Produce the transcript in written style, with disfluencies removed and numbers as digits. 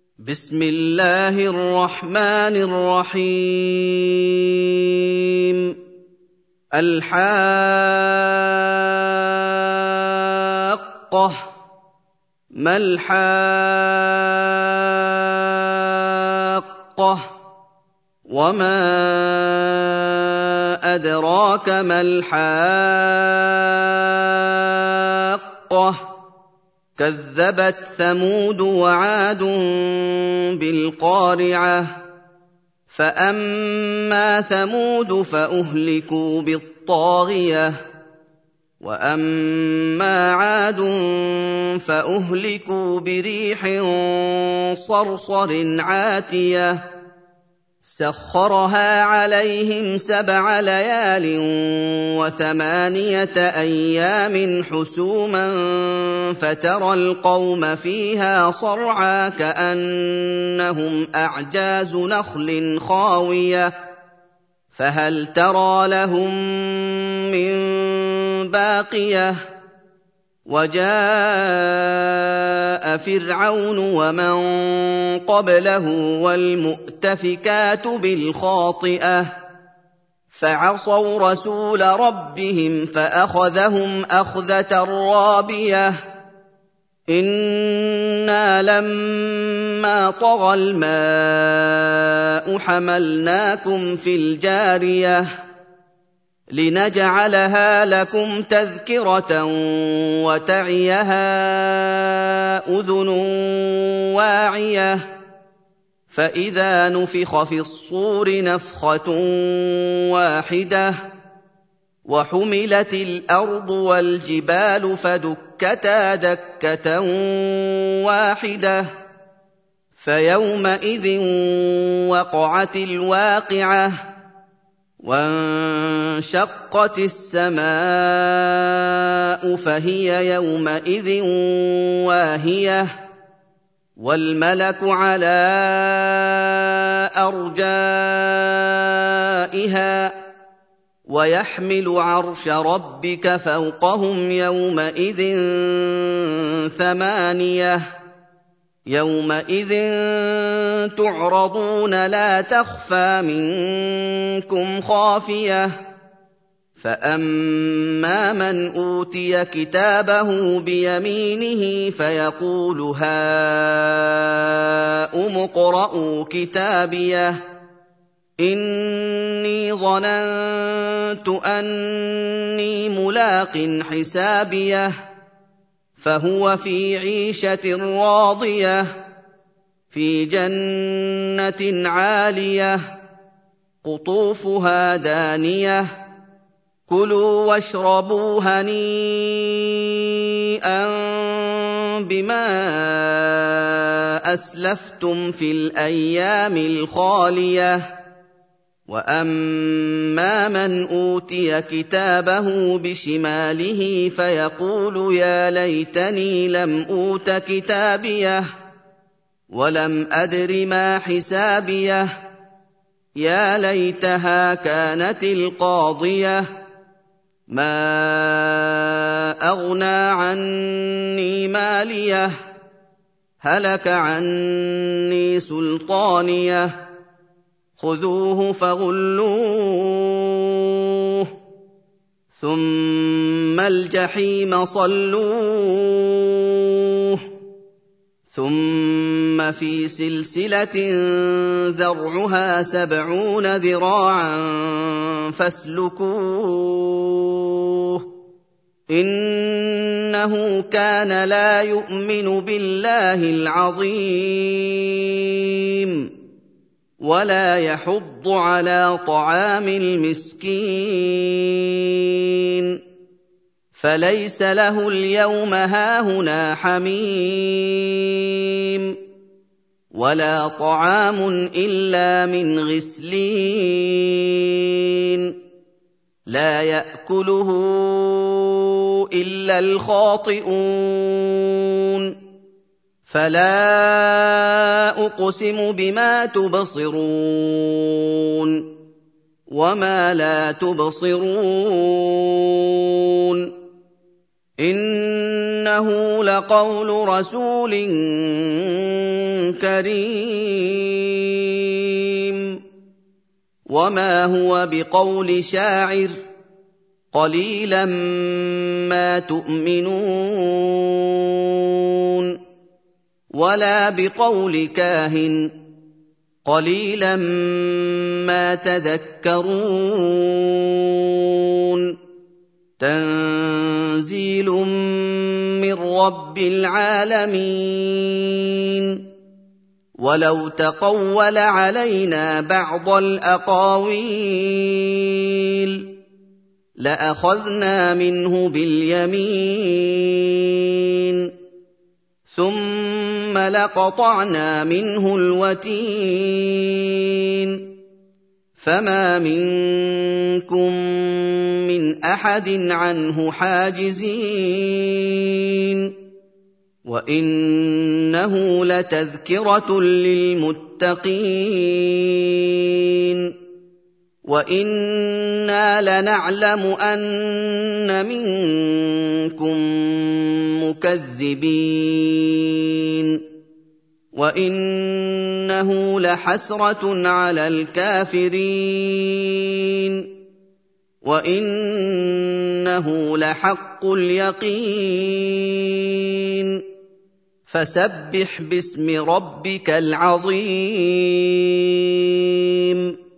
بسم الله الرحمن الرحيم الحاقة ما الحاقة وما أدراك ما الحاقة كذبت ثمود وعاد بالقارعة فأما ثمود فأهلكوا بالطاغية وأما عاد فأهلكوا بريح صرصر عاتية سخرها عليهم 7 ليال و8 أيام حسوما فترى القوم فيها صرعى كأنهم أعجاز نخل خاوية فهل ترى لهم من باقية وجاء فرعون ومن قبله والمؤتفكات بالخاطئة فعصوا رسول ربهم فأخذهم أخذة رابية إنا لما طغى الماء حملناكم في الجارية لنجعلها لكم تذكرة وتعيها أذن واعية فإذا نفخ في الصور نفخة واحدة وحملت الأرض والجبال فدكتا دكة واحدة فيومئذ وقعت الواقعة وانشقت السماء فهي يومئذ واهية والملك على أرجائها ويحمل عرش ربك فوقهم يومئذ 8 يومئذ تعرضون لا تخفى منكم خافية فأما من أوتي كتابه بيمينه فيقول هاؤم اقرءوا كتابيه إني ظننت أني ملاق حسابيه فهو في عيشة راضية في جنة عالية قطوفها دانية كلوا واشربوا هنيئا بما أسلفتم في الأيام الخالية وأما من أوتي كتابه بشماله فيقول يا ليتني لم أوت كتابيه ولم أدر ما حسابيه يا ليتها كانت القاضية ما أغنى عني ماليه هلك عني سلطانيه خذوه فغلوه ثم الجحيم صلوه ثم في سلسلة ذرعها 70 ذراعا فاسلكوه إنه كان لا يؤمن بالله العظيم ولا يحض على طعام المسكين فليس له اليوم هاهنا حميم ولا طعام إلا من غسلين لا يأكله إلا الخاطئون فلا أقسم بما تبصرون وما لا تبصرون وَإِنَّهُ لَقَوْلُ رَسُولٍ كَرِيمٍ وَمَا هُوَ بِقَوْلِ شَاعِرٍ قَلِيلًا مَّا تُؤْمِنُونَ وَلَا بِقَوْلِ كَاهِنٍ قَلِيلًا مَّا تَذَكَّرُونَ تَنزِيلٌ مِّن رَّبِّ الْعَالَمِينَ وَلَوْ تَقَوَّلَ عَلَيْنَا بَعْضَ الْأَقَاوِيلِ لَأَخَذْنَا مِنْهُ بِالْيَمِينِ ثُمَّ لَقَطَعْنَا مِنْهُ الْوَتِينَ فَمَا مِنكُم مِّنْ أَحَدٍ عَنْهُ حَاجِزِينَ وَإِنَّهُ لَتَذْكِرَةٌ لِّلْمُتَّقِينَ وَإِنَّا لَنَعْلَمُ أَنَّ مِنكُم مُّكَذِّبِينَ وَإِنَّهُ لَحَسْرَةٌ عَلَى الْكَافِرِينَ وَإِنَّهُ لَحَقُّ الْيَقِينِ فَسَبِّحْ بِاسْمِ رَبِّكَ الْعَظِيمِ